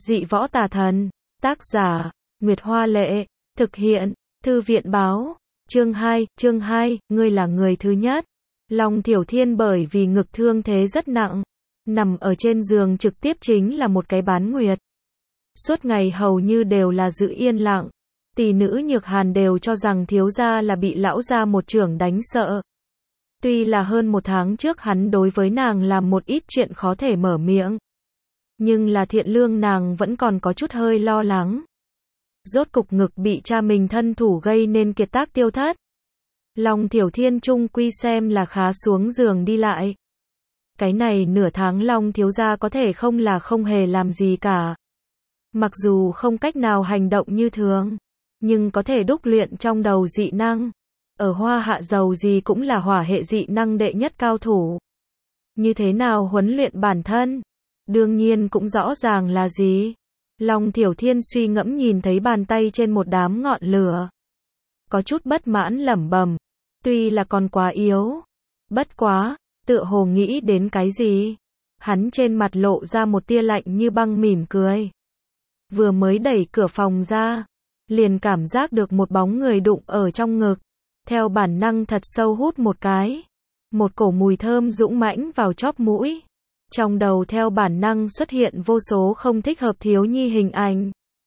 Dị võ tà thần. Tác giả, Nguyệt Hoa Lệ. Thực hiện, Thư viện Báo. Chương 2, ngươi là người thứ nhất. Long Thiểu Thiên bởi vì ngực thương thế rất nặng, nằm ở trên giường trực tiếp chính là một cái bán nguyệt. Suốt ngày hầu như đều là giữ yên lặng. Tỷ nữ Nhược Hàn đều cho rằng thiếu gia là bị lão gia một chưởng đánh sợ. Tuy là hơn một tháng trước hắn đối với nàng làm một ít chuyện khó thể mở miệng, nhưng là thiện lương nàng vẫn còn có chút hơi lo lắng. Rốt cục ngực bị cha mình thân thủ gây nên kiệt tác tiêu thất. Long Thiểu Thiên trung quy xem là khá xuống giường đi lại. Cái này nửa tháng Long thiếu gia có thể không là không hề làm gì cả. Mặc dù không cách nào hành động như thường, nhưng có thể đúc luyện trong đầu dị năng. Ở Hoa Hạ dầu gì cũng là hỏa hệ dị năng đệ nhất cao thủ. Như thế nào huấn luyện bản thân? Đương nhiên cũng rõ ràng là gì? Long Thiểu Thiên suy ngẫm nhìn thấy bàn tay trên một đám ngọn lửa. Có chút bất mãn lẩm bẩm. Tuy là còn quá yếu. Bất quá, tựa hồ nghĩ đến cái gì? Hắn trên mặt lộ ra một tia lạnh như băng mỉm cười. Vừa mới đẩy cửa phòng ra, liền cảm giác được một bóng người đụng ở trong ngực. Theo bản năng thật sâu hút một cái. Một cổ mùi thơm dũng mãnh vào chóp mũi. Trong đầu theo bản năng xuất hiện vô số không thích hợp thiếu nhi hình ảnh.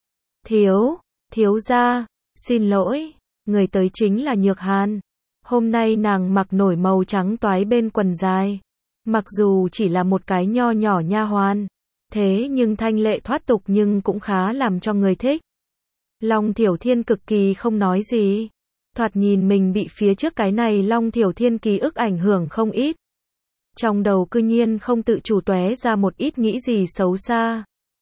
Thiếu gia, xin lỗi, người tới chính là Nhược Hàn. Hôm nay nàng mặc nổi màu trắng toái bên quần dài. Mặc dù chỉ là một cái nho nhỏ nha hoàn, thế nhưng thanh lệ thoát tục nhưng cũng khá làm cho người thích. Long Thiểu Thiên cực kỳ không nói gì. Thoạt nhìn mình bị phía trước cái này Long Thiểu Thiên ký ức ảnh hưởng không ít. Trong đầu cư nhiên không tự chủ tóe ra một ít nghĩ gì xấu xa.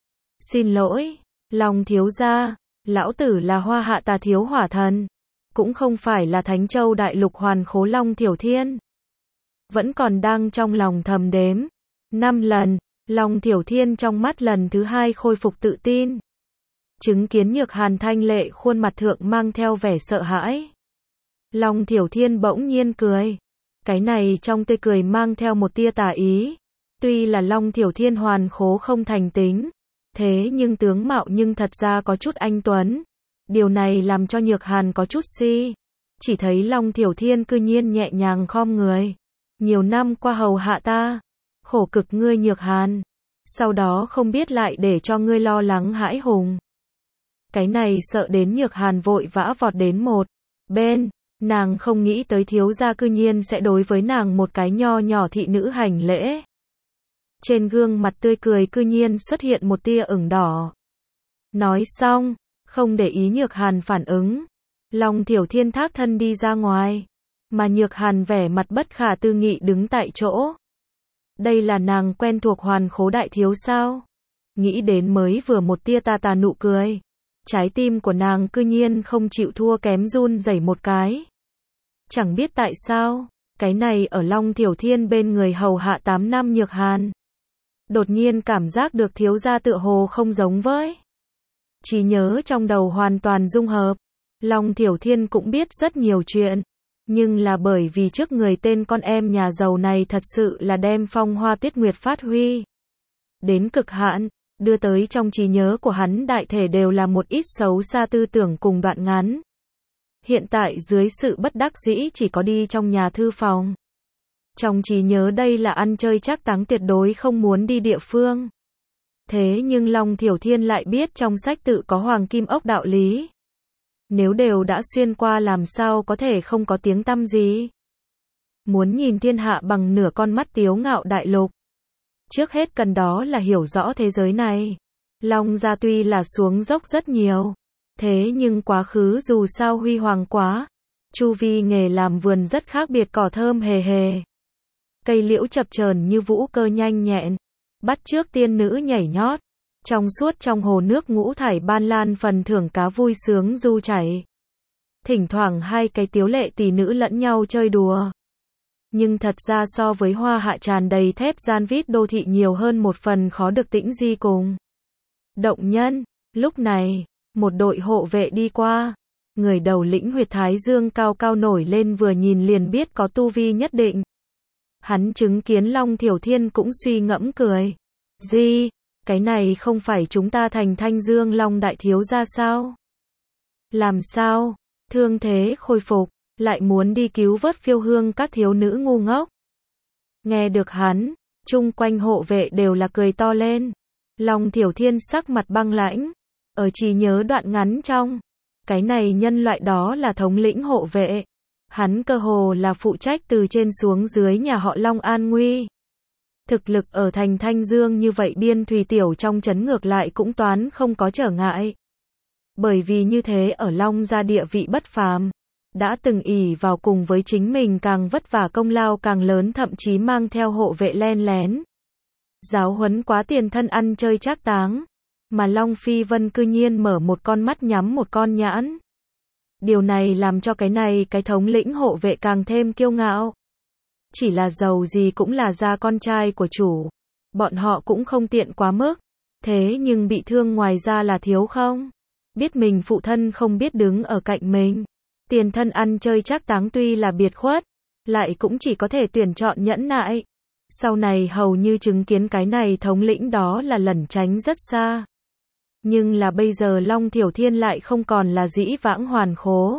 Xin lỗi, Long thiếu gia, lão tử là Hoa Hạ tà thiếu hỏa thần, cũng không phải là Thánh Châu đại lục hoàn khố Long Thiểu Thiên. Vẫn còn đang trong lòng thầm đếm. 5 lần, Long Thiểu Thiên trong mắt lần thứ 2 khôi phục tự tin. Chứng kiến Nhược Hàn thanh lệ khuôn mặt thượng mang theo vẻ sợ hãi. Long Thiểu Thiên bỗng nhiên cười. Cái này trong tươi cười mang theo một tia tà ý. Tuy là Long Thiểu Thiên hoàn khố không thành tính, thế nhưng tướng mạo nhưng thật ra có chút anh tuấn. Điều này làm cho Nhược Hàn có chút si. Chỉ thấy Long Thiểu Thiên cư nhiên nhẹ nhàng khom người. Nhiều năm qua hầu hạ ta, khổ cực ngươi Nhược Hàn. Sau đó không biết lại để cho ngươi lo lắng hãi hùng. Cái này sợ đến Nhược Hàn vội vã vọt đến một bên. Nàng không nghĩ tới thiếu gia cư nhiên sẽ đối với nàng một cái nho nhỏ thị nữ hành lễ. Trên gương mặt tươi cười cư nhiên xuất hiện một tia ửng đỏ. Nói xong, không để ý Nhược Hàn phản ứng. Long Thiểu Thiên thác thân đi ra ngoài. Mà Nhược Hàn vẻ mặt bất khả tư nghị đứng tại chỗ. Đây là nàng quen thuộc hoàn khố đại thiếu sao? Nghĩ đến mới vừa một tia tà nụ cười. Trái tim của nàng cư nhiên không chịu thua kém run rẩy một cái. Chẳng biết tại sao, cái này ở Long Thiểu Thiên bên người hầu hạ 8 năm Nhược Hàn. Đột nhiên cảm giác được thiếu gia tựa hồ không giống với. Trí nhớ trong đầu hoàn toàn dung hợp. Long Thiểu Thiên cũng biết rất nhiều chuyện. Nhưng là bởi vì trước người tên con em nhà giàu này thật sự là đem phong hoa tuyết nguyệt phát huy đến cực hạn, đưa tới trong trí nhớ của hắn đại thể đều là một ít xấu xa tư tưởng cùng đoạn ngắn. Hiện tại dưới sự bất đắc dĩ chỉ có đi trong nhà thư phòng. Trong trí nhớ đây là ăn chơi trác táng tuyệt đối không muốn đi địa phương. Thế nhưng Long Thiểu Thiên lại biết trong sách tự có hoàng kim ốc đạo lý. Nếu đều đã xuyên qua làm sao có thể không có tiếng tăm gì. Muốn nhìn thiên hạ bằng nửa con mắt tiếu ngạo đại lục. Trước hết cần đó là hiểu rõ thế giới này. Long gia tuy là xuống dốc rất nhiều. Thế nhưng quá khứ dù sao huy hoàng quá. Chu vi nghề làm vườn rất khác biệt, cỏ thơm hề hề. Cây liễu chập chờn như vũ cơ nhanh nhẹn. Bắt chước tiên nữ nhảy nhót. Trong suốt trong hồ nước ngũ thải ban lan phần thưởng cá vui sướng du chảy. Thỉnh thoảng hai cái tiếu lệ tỷ nữ lẫn nhau chơi đùa. Nhưng thật ra so với Hoa Hạ tràn đầy thép gian vít đô thị nhiều hơn một phần khó được tĩnh di cùng động nhân. Lúc này, một đội hộ vệ đi qua. Người đầu lĩnh huyệt thái dương cao cao nổi lên, vừa nhìn liền biết có tu vi nhất định. Hắn chứng kiến Long Thiểu Thiên cũng suy ngẫm cười. Gì? Cái này không phải chúng ta thành Thanh Dương Long đại thiếu gia sao? Làm sao? Thương thế khôi phục, lại muốn đi cứu vớt Phiêu Hương các thiếu nữ ngu ngốc. Nghe được hắn, chung quanh hộ vệ đều là cười to lên. Long Thiểu Thiên sắc mặt băng lãnh, ở trí nhớ đoạn ngắn trong, cái này nhân loại đó là thống lĩnh hộ vệ. Hắn cơ hồ là phụ trách từ trên xuống dưới nhà họ Long an nguy. Thực lực ở thành Thanh Dương như vậy biên thùy tiểu trong trấn ngược lại cũng toán không có trở ngại. Bởi vì như thế ở Long gia địa vị bất phàm, đã từng ỷ vào cùng với chính mình càng vất vả công lao càng lớn, thậm chí mang theo hộ vệ len lén. Giáo huấn quá tiền thân ăn chơi trác táng, mà Long Phi Vân cư nhiên mở một con mắt nhắm một con nhãn. Điều này làm cho cái thống lĩnh hộ vệ càng thêm kiêu ngạo. Chỉ là giàu gì cũng là gia con trai của chủ, bọn họ cũng không tiện quá mức, thế nhưng bị thương ngoài ra là thiếu không? Biết mình phụ thân không biết đứng ở cạnh mình, tiền thân ăn chơi trác táng tuy là biệt khuất, lại cũng chỉ có thể tuyển chọn nhẫn nại. Sau này hầu như chứng kiến cái này thống lĩnh đó là lẩn tránh rất xa. Nhưng là bây giờ Long Thiểu Thiên lại không còn là dĩ vãng hoàn khố,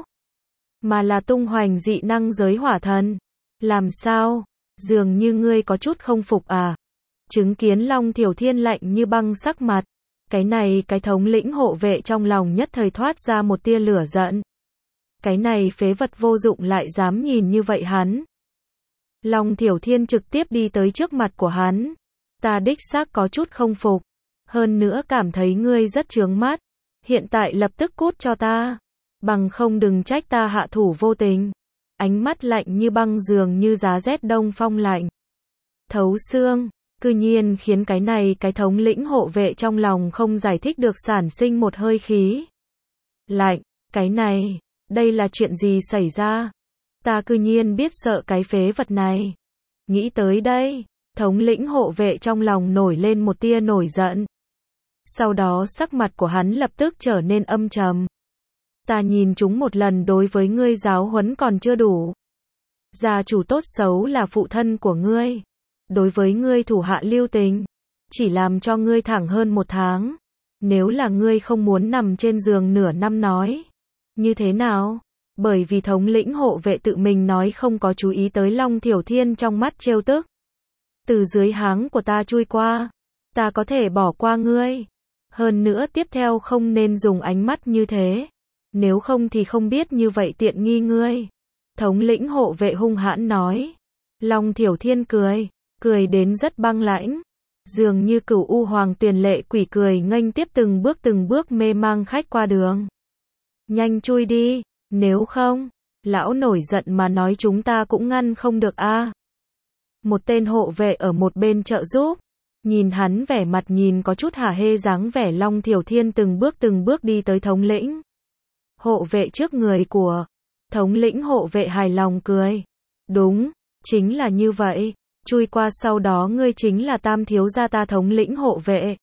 mà là tung hoành dị năng giới hỏa thần. Làm sao? Dường như ngươi có chút không phục à? Chứng kiến Long Thiểu Thiên lạnh như băng sắc mặt, cái thống lĩnh hộ vệ trong lòng nhất thời thoát ra một tia lửa giận. Cái này phế vật vô dụng lại dám nhìn như vậy hắn. Long Thiểu Thiên trực tiếp đi tới trước mặt của hắn. Ta đích xác có chút không phục. Hơn nữa cảm thấy ngươi rất chướng mắt. Hiện tại lập tức cút cho ta. Bằng không đừng trách ta hạ thủ vô tình. Ánh mắt lạnh như băng dường như giá rét đông phong lạnh. Thấu xương, cư nhiên khiến cái thống lĩnh hộ vệ trong lòng không giải thích được sản sinh một hơi khí. Lạnh, đây là chuyện gì xảy ra? Ta cư nhiên biết sợ cái phế vật này. Nghĩ tới đây, thống lĩnh hộ vệ trong lòng nổi lên một tia nổi giận. Sau đó sắc mặt của hắn lập tức trở nên âm trầm. Ta nhìn chúng một lần đối với ngươi giáo huấn còn chưa đủ. Gia chủ tốt xấu là phụ thân của ngươi. Đối với ngươi thủ hạ lưu tình, chỉ làm cho ngươi thẳng hơn 1 tháng. Nếu là ngươi không muốn nằm trên giường nửa năm nói. Như thế nào? Bởi vì thống lĩnh hộ vệ tự mình nói không có chú ý tới Long Thiểu Thiên trong mắt trêu tức. Từ dưới háng của ta chui qua, ta có thể bỏ qua ngươi. Hơn nữa tiếp theo không nên dùng ánh mắt như thế. Nếu không thì không biết như vậy tiện nghi ngươi. Thống lĩnh hộ vệ hung hãn nói. Long Thiểu Thiên cười đến rất băng lãnh. Dường như cửu u hoàng tuyền lệ quỷ cười nghênh tiếp từng bước mê mang khách qua đường. Nhanh chui đi, nếu không, lão nổi giận mà nói chúng ta cũng ngăn không được a. Một tên hộ vệ ở một bên trợ giúp. Nhìn hắn vẻ mặt nhìn có chút hả hê dáng vẻ Long Thiểu Thiên từng bước đi tới thống lĩnh hộ vệ trước người của. Thống lĩnh hộ vệ hài lòng cười. Đúng, chính là như vậy. Chui qua sau đó ngươi chính là tam thiếu gia ta thống lĩnh hộ vệ.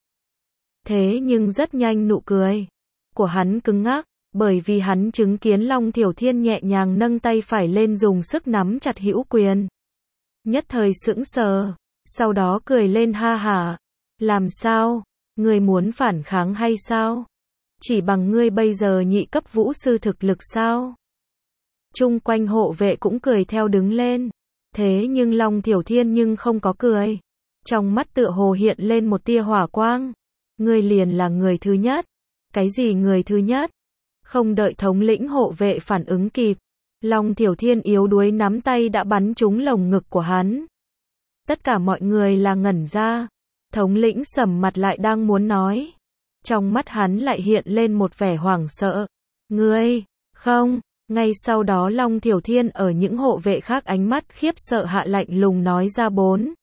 Thế nhưng rất nhanh nụ cười của hắn cứng ngắc, bởi vì hắn chứng kiến Long Thiểu Thiên nhẹ nhàng nâng tay phải lên dùng sức nắm chặt hữu quyền. Nhất thời sững sờ, sau đó cười lên ha hả. Làm sao? Ngươi muốn phản kháng hay sao? Chỉ bằng ngươi bây giờ nhị cấp vũ sư thực lực sao? Chung quanh hộ vệ cũng cười theo đứng lên. Thế nhưng Long Thiểu Thiên nhưng không có cười. Trong mắt tựa hồ hiện lên một tia hỏa quang. Ngươi liền là người thứ nhất. Cái gì người thứ nhất? Không đợi thống lĩnh hộ vệ phản ứng kịp. Long Thiểu Thiên yếu đuối nắm tay đã bắn trúng lồng ngực của hắn. Tất cả mọi người là ngẩn ra. Thống lĩnh sầm mặt lại đang muốn nói. Trong mắt hắn lại hiện lên một vẻ hoảng sợ. Ngươi, không. Ngay sau đó Long Thiểu Thiên ở những hộ vệ khác ánh mắt khiếp sợ hạ lạnh lùng nói ra 4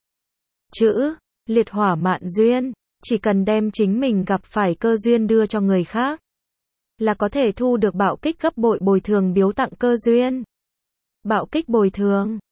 chữ, liệt hỏa mạn duyên. Chỉ cần đem chính mình gặp phải cơ duyên đưa cho người khác, là có thể thu được bạo kích gấp bội bồi thường biếu tặng cơ duyên. Bạo kích bồi thường.